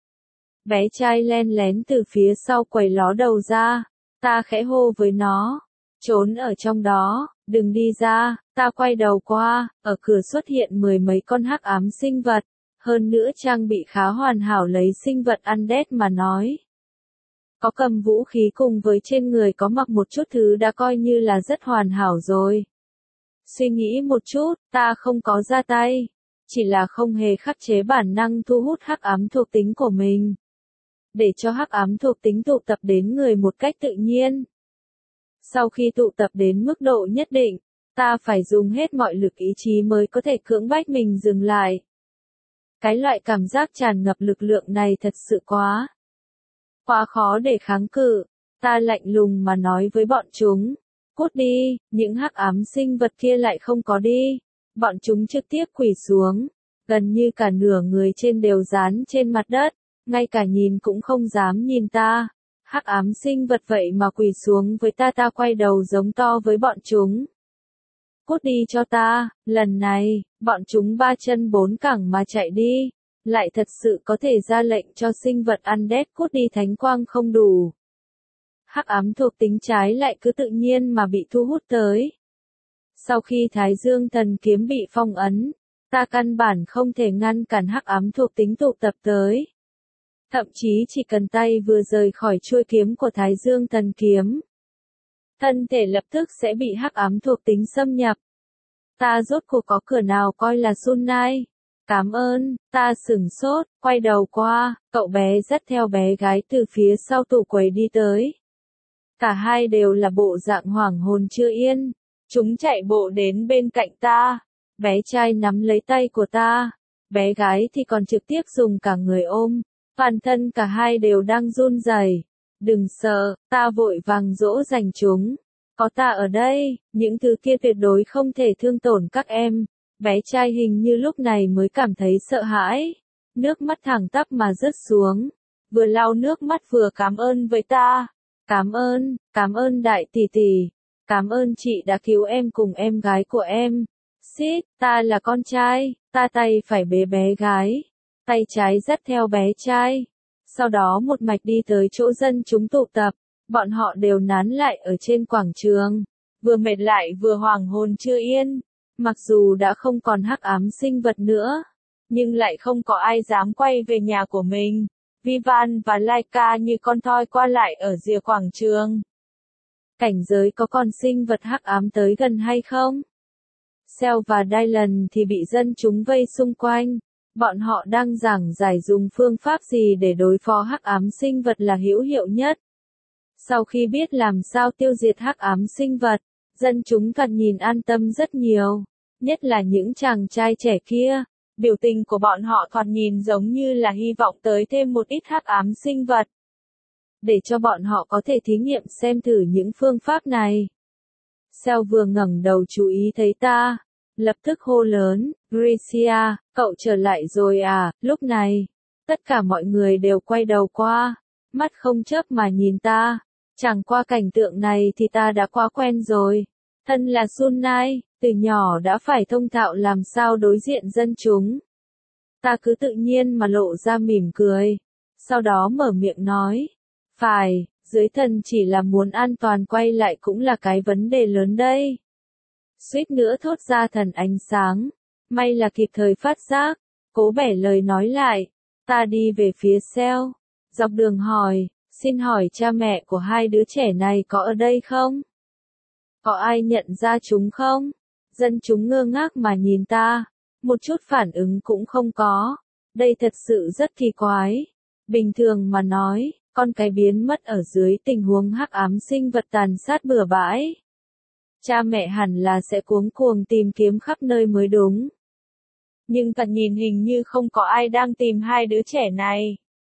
Bé trai len lén từ phía sau quầy ló đầu ra, ta khẽ hô với nó, trốn ở trong đó, đừng đi ra. Ta quay đầu qua, ở cửa xuất hiện mười mấy con hắc ám sinh vật, hơn nữa trang bị khá hoàn hảo lấy sinh vật undead mà nói. Có cầm vũ khí cùng với trên người có mặc một chút thứ đã coi như là rất hoàn hảo rồi. Suy nghĩ một chút, ta không có ra tay, chỉ là không hề khắc chế bản năng thu hút hắc ám thuộc tính của mình, để cho hắc ám thuộc tính tụ tập đến người một cách tự nhiên. Sau khi tụ tập đến mức độ nhất định, ta phải dùng hết mọi lực ý chí mới có thể cưỡng bách mình dừng lại. Cái loại cảm giác tràn ngập lực lượng này thật sự quá, quá khó để kháng cự. Ta lạnh lùng mà nói với bọn chúng, cút đi, những hắc ám sinh vật kia lại không có đi. Bọn chúng trực tiếp quỳ xuống, gần như cả nửa người trên đều dán trên mặt đất, ngay cả nhìn cũng không dám nhìn ta. Hắc ám sinh vật vậy mà quỳ xuống với ta, ta quay đầu giống to với bọn chúng. Cút đi cho ta, lần này, bọn chúng ba chân bốn cẳng mà chạy đi, lại thật sự có thể ra lệnh cho sinh vật undead cút đi thánh quang không đủ. Hắc ám thuộc tính trái lại cứ tự nhiên mà bị thu hút tới. Sau khi Thái Dương thần kiếm bị phong ấn, ta căn bản không thể ngăn cản hắc ám thuộc tính tụ tập tới. Thậm chí chỉ cần tay vừa rời khỏi chuôi kiếm của Thái Dương thần kiếm, thân thể lập tức sẽ bị hắc ám thuộc tính xâm nhập. Ta rốt cuộc có cửa nào coi là Sunai. Cảm ơn, ta sửng sốt, quay đầu qua, cậu bé dắt theo bé gái từ phía sau tủ quầy đi tới. Cả hai đều là bộ dạng hoảng hồn chưa yên. Chúng chạy bộ đến bên cạnh ta. Bé trai nắm lấy tay của ta. Bé gái thì còn trực tiếp dùng cả người ôm. Toàn thân cả hai đều đang run rẩy. Đừng sợ, ta vội vàng dỗ dành chúng. Có ta ở đây, những thứ kia tuyệt đối không thể thương tổn các em. Bé trai hình như lúc này mới cảm thấy sợ hãi. Nước mắt thẳng tắp mà rớt xuống. Vừa lau nước mắt vừa cảm ơn với ta. Cảm ơn, cảm ơn đại tỷ tỷ. Cảm ơn chị đã cứu em cùng em gái của em. Xít, ta là con trai, ta tay phải bế bé gái. Tay trái dắt theo bé trai. Sau đó một mạch đi tới chỗ dân chúng tụ tập. Bọn họ đều nán lại ở trên quảng trường. Vừa mệt lại vừa hoàng hồn chưa yên. Mặc dù đã không còn hắc ám sinh vật nữa, nhưng lại không có ai dám quay về nhà của mình. Vivan và Laika như con thoi qua lại ở rìa quảng trường. Cảnh giới có còn sinh vật hắc ám tới gần hay không? Sel và Dylan thì bị dân chúng vây xung quanh. Bọn họ đang giảng giải dùng phương pháp gì để đối phó hắc ám sinh vật là hữu hiệu nhất. Sau khi biết làm sao tiêu diệt hắc ám sinh vật, dân chúng thật nhìn an tâm rất nhiều, nhất là những chàng trai trẻ kia. Biểu tình của bọn họ thoạt nhìn giống như là hy vọng tới thêm một ít hắc ám sinh vật. Để cho bọn họ có thể thí nghiệm xem thử những phương pháp này. Sel vừa ngẩng đầu chú ý thấy ta, lập tức hô lớn, Gracia, cậu trở lại rồi à? Lúc này, tất cả mọi người đều quay đầu qua, mắt không chớp mà nhìn ta. Chẳng qua cảnh tượng này thì ta đã quá quen rồi. Thân là Sunai, từ nhỏ đã phải thông thạo làm sao đối diện dân chúng. Ta cứ tự nhiên mà lộ ra mỉm cười. Sau đó mở miệng nói. Phải, dưới thần chỉ là muốn an toàn quay lại cũng là cái vấn đề lớn đây. Suýt nữa thốt ra thần ánh sáng. May là kịp thời phát giác. Cố bẻ lời nói lại. Ta đi về phía Sel. Dọc đường hỏi. Xin hỏi cha mẹ của hai đứa trẻ này có ở đây không? Có ai nhận ra chúng không? Dân chúng ngơ ngác mà nhìn ta. Một chút phản ứng cũng không có. Đây thật sự rất kỳ quái. Bình thường mà nói, con cái biến mất ở dưới tình huống hắc ám sinh vật tàn sát bừa bãi. Cha mẹ hẳn là sẽ cuống cuồng tìm kiếm khắp nơi mới đúng. Nhưng thật nhìn hình như không có ai đang tìm hai đứa trẻ này.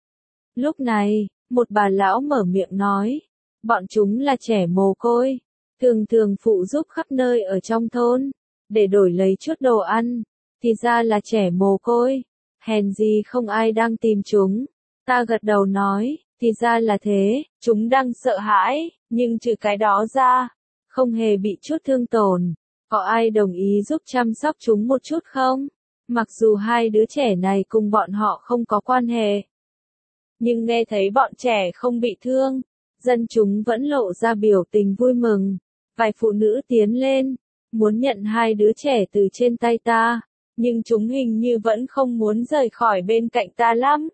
Lúc này, một bà lão mở miệng nói, bọn chúng là trẻ mồ côi, thường thường phụ giúp khắp nơi ở trong thôn, để đổi lấy chút đồ ăn, thì ra là trẻ mồ côi, hèn gì không ai đang tìm chúng. Ta gật đầu nói, thì ra là thế, chúng đang sợ hãi, nhưng trừ cái đó ra, không hề bị chút thương tổn. Có ai đồng ý giúp chăm sóc chúng một chút không? Mặc dù hai đứa trẻ này cùng bọn họ không có quan hệ. Nhưng nghe thấy bọn trẻ không bị thương, dân chúng vẫn lộ ra biểu tình vui mừng. Vài phụ nữ tiến lên, muốn nhận hai đứa trẻ từ trên tay ta, nhưng chúng hình như vẫn không muốn rời khỏi bên cạnh ta lắm.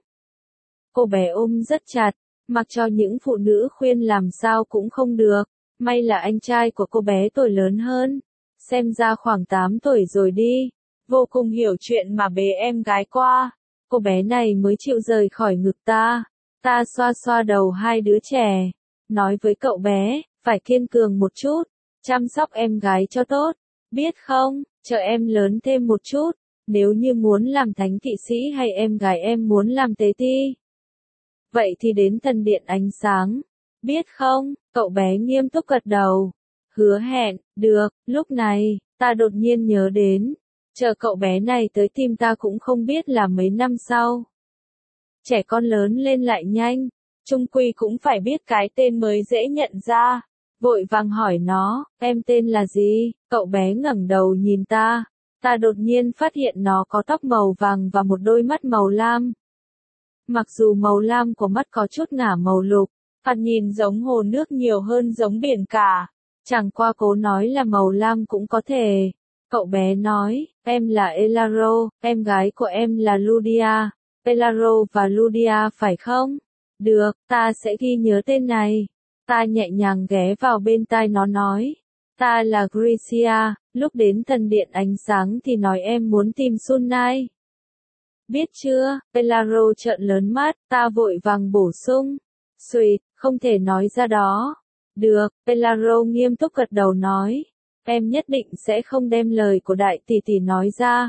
Cô bé ôm rất chặt, mặc cho những phụ nữ khuyên làm sao cũng không được. May là anh trai của cô bé tuổi lớn hơn, xem ra khoảng tám tuổi rồi đi, vô cùng hiểu chuyện mà bế em gái qua. Cô bé này mới chịu rời khỏi ngực ta. Ta xoa xoa đầu hai đứa trẻ, nói với cậu bé, phải kiên cường một chút, chăm sóc em gái cho tốt, biết không, chờ em lớn thêm một chút, nếu như muốn làm thánh kỵ sĩ hay em gái em muốn làm tế ti. Vậy thì đến thần điện ánh sáng, biết không, cậu bé nghiêm túc gật đầu, hứa hẹn, được, lúc này, ta đột nhiên nhớ đến, chờ cậu bé này tới tìm ta cũng không biết là mấy năm sau. Trẻ con lớn lên lại nhanh, chung quy cũng phải biết cái tên mới dễ nhận ra. Vội vàng hỏi nó, em tên là gì? Cậu bé ngẩng đầu nhìn ta. Ta đột nhiên phát hiện nó có tóc màu vàng và một đôi mắt màu lam. Mặc dù màu lam của mắt có chút ngả màu lục, thoạt nhìn giống hồ nước nhiều hơn giống biển cả. Chẳng qua cố nói là màu lam cũng có thể. Cậu bé nói, em là Elaro, em gái của em là Ludia. Elaro và Ludia phải không? Được, ta sẽ ghi nhớ tên này. Ta nhẹ nhàng ghé vào bên tai nó nói. Ta là Gracia, lúc đến thần điện ánh sáng thì nói em muốn tìm Sunai. Biết chưa, Elaro trợn lớn mắt, ta vội vàng bổ sung. Sweet, không thể nói ra đó. Được, Elaro nghiêm túc gật đầu nói. Em nhất định sẽ không đem lời của đại tỷ tỷ nói ra.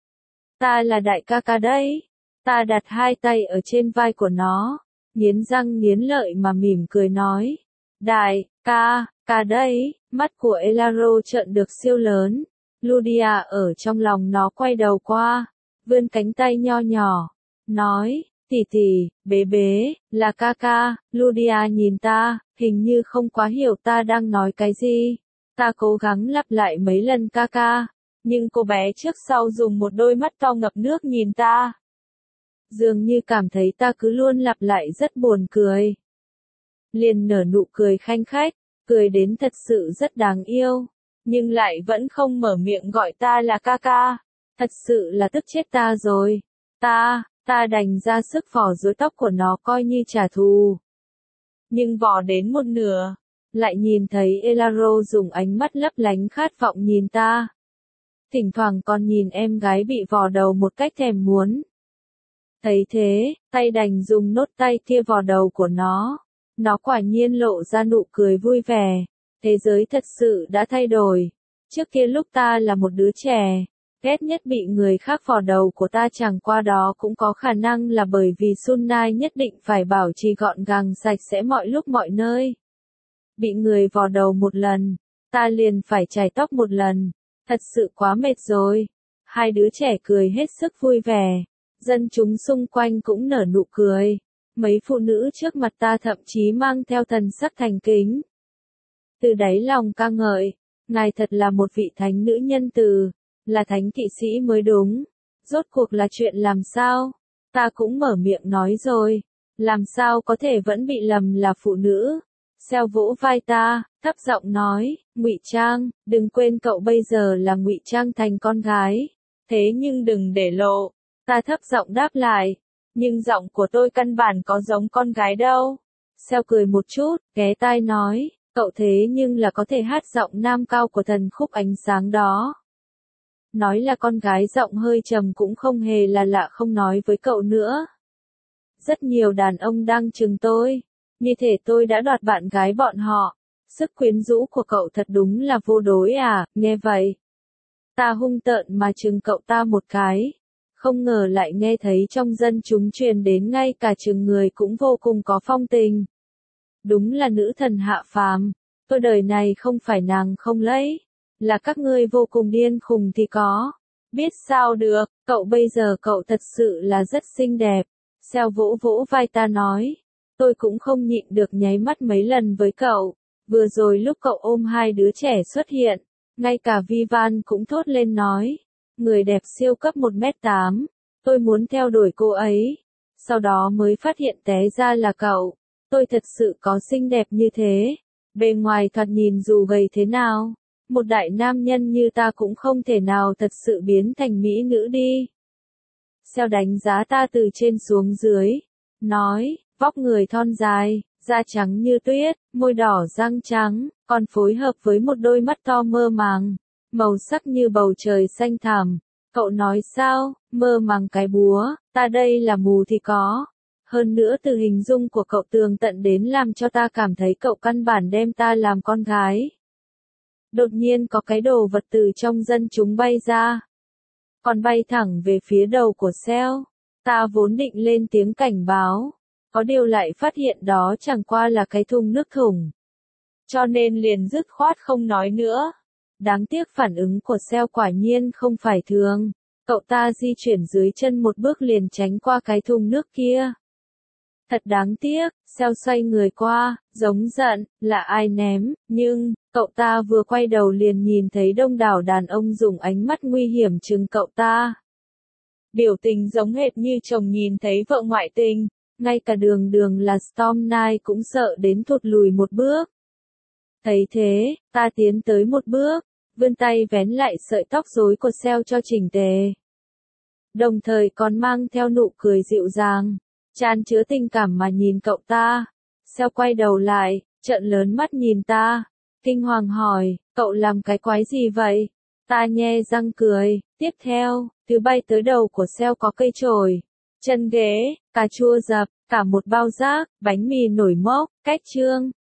Ta là đại ca ca đấy. Ta đặt hai tay ở trên vai của nó, nghiến răng nghiến lợi mà mỉm cười nói. Đại, ca, ca đây, mắt của Elaro trợn được siêu lớn. Ludia ở trong lòng nó quay đầu qua, vươn cánh tay nho nhỏ, nói, tỷ tỷ, bế bế, là ca ca. Ludia nhìn ta, hình như không quá hiểu ta đang nói cái gì. Ta cố gắng lặp lại mấy lần ca ca, nhưng cô bé trước sau dùng một đôi mắt to ngập nước nhìn ta. Dường như cảm thấy ta cứ luôn lặp lại rất buồn cười. Liền nở nụ cười khanh khách, cười đến thật sự rất đáng yêu, nhưng lại vẫn không mở miệng gọi ta là ca ca. Thật sự là tức chết ta rồi. Ta, ta đành ra sức vò rối tóc của nó coi như trả thù. Nhưng vò đến một nửa, lại nhìn thấy Elaro dùng ánh mắt lấp lánh khát vọng nhìn ta. Thỉnh thoảng còn nhìn em gái bị vò đầu một cách thèm muốn. Thấy thế, tay đành dùng nốt tay kia vò đầu của nó. Nó quả nhiên lộ ra nụ cười vui vẻ. Thế giới thật sự đã thay đổi. Trước kia lúc ta là một đứa trẻ, ghét nhất bị người khác vò đầu của ta, chẳng qua đó cũng có khả năng là bởi vì Sunai nhất định phải bảo trì gọn gàng sạch sẽ mọi lúc mọi nơi. Bị người vò đầu một lần, ta liền phải chải tóc một lần. Thật sự quá mệt rồi. Hai đứa trẻ cười hết sức vui vẻ. Dân chúng xung quanh cũng nở nụ cười. Mấy phụ nữ trước mặt ta thậm chí mang theo thần sắc thành kính. Từ đáy lòng ca ngợi, ngài thật là một vị thánh nữ nhân từ, là thánh kỵ sĩ mới đúng. Rốt cuộc là chuyện làm sao? Ta cũng mở miệng nói rồi, làm sao có thể vẫn bị lầm là phụ nữ? Xeo vỗ vai ta, thấp giọng nói, ngụy trang, đừng quên cậu bây giờ là ngụy trang thành con gái. Thế nhưng đừng để lộ. Ta thấp giọng đáp lại, nhưng giọng của tôi căn bản có giống con gái đâu. Xeo cười một chút, ghé tai nói, cậu thế nhưng là có thể hát giọng nam cao của thần khúc ánh sáng đó. Nói là con gái giọng hơi trầm cũng không hề là lạ, không nói với cậu nữa. Rất nhiều đàn ông đang chừng tôi, như thể tôi đã đoạt bạn gái bọn họ. Sức quyến rũ của cậu thật đúng là vô đối à, nghe vậy. Ta hung tợn mà chừng cậu ta một cái. Không ngờ lại nghe thấy trong dân chúng truyền đến ngay cả chừng người cũng vô cùng có phong tình. Đúng là nữ thần hạ phàm. Tôi đời này không phải nàng không lấy. Là các ngươi vô cùng điên khùng thì có. Biết sao được, cậu bây giờ cậu thật sự là rất xinh đẹp. Xeo vỗ vỗ vai ta nói. Tôi cũng không nhịn được nháy mắt mấy lần với cậu. Vừa rồi lúc cậu ôm hai đứa trẻ xuất hiện, ngay cả Vivan cũng thốt lên nói. Người đẹp siêu cấp một mét tám. Tôi muốn theo đuổi cô ấy. Sau đó mới phát hiện té ra là cậu. Tôi thật sự có xinh đẹp như thế. Bề ngoài thoạt nhìn dù gầy thế nào, một đại nam nhân như ta cũng không thể nào thật sự biến thành mỹ nữ đi. Xeo đánh giá ta từ trên xuống dưới. Nói, vóc người thon dài, da trắng như tuyết, môi đỏ răng trắng, còn phối hợp với một đôi mắt to mơ màng. Màu sắc như bầu trời xanh thẳm. Cậu nói sao, mơ màng cái búa, ta đây là mù thì có. Hơn nữa từ hình dung của cậu tường tận đến làm cho ta cảm thấy cậu căn bản đem ta làm con gái. Đột nhiên có cái đồ vật từ trong dân chúng bay ra. Còn bay thẳng về phía đầu của Seo. Ta vốn định lên tiếng cảnh báo. Có điều lại phát hiện đó chẳng qua là cái thùng nước thùng. Cho nên liền dứt khoát không nói nữa. Đáng tiếc phản ứng của Seo quả nhiên không phải thường. Cậu ta di chuyển dưới chân một bước liền tránh qua cái thùng nước kia. Thật đáng tiếc, Seo xoay người qua, giống giận, là ai ném, nhưng, cậu ta vừa quay đầu liền nhìn thấy đông đảo đàn ông dùng ánh mắt nguy hiểm trừng cậu ta. Biểu tình giống hệt như chồng nhìn thấy vợ ngoại tình, ngay cả đường đường là Storm Knight cũng sợ đến thụt lùi một bước. Thấy thế, ta tiến tới một bước, vươn tay vén lại sợi tóc rối của Seo cho chỉnh tề. Đồng thời còn mang theo nụ cười dịu dàng, tràn chứa tình cảm mà nhìn cậu ta. Seo quay đầu lại, trợn lớn mắt nhìn ta, kinh hoàng hỏi, cậu làm cái quái gì vậy? Ta nhe răng cười, tiếp theo, thứ bay tới đầu của Seo có cây chổi, chân ghế, cà chua dập, cả một bao rác, bánh mì nổi mốc, cách trương.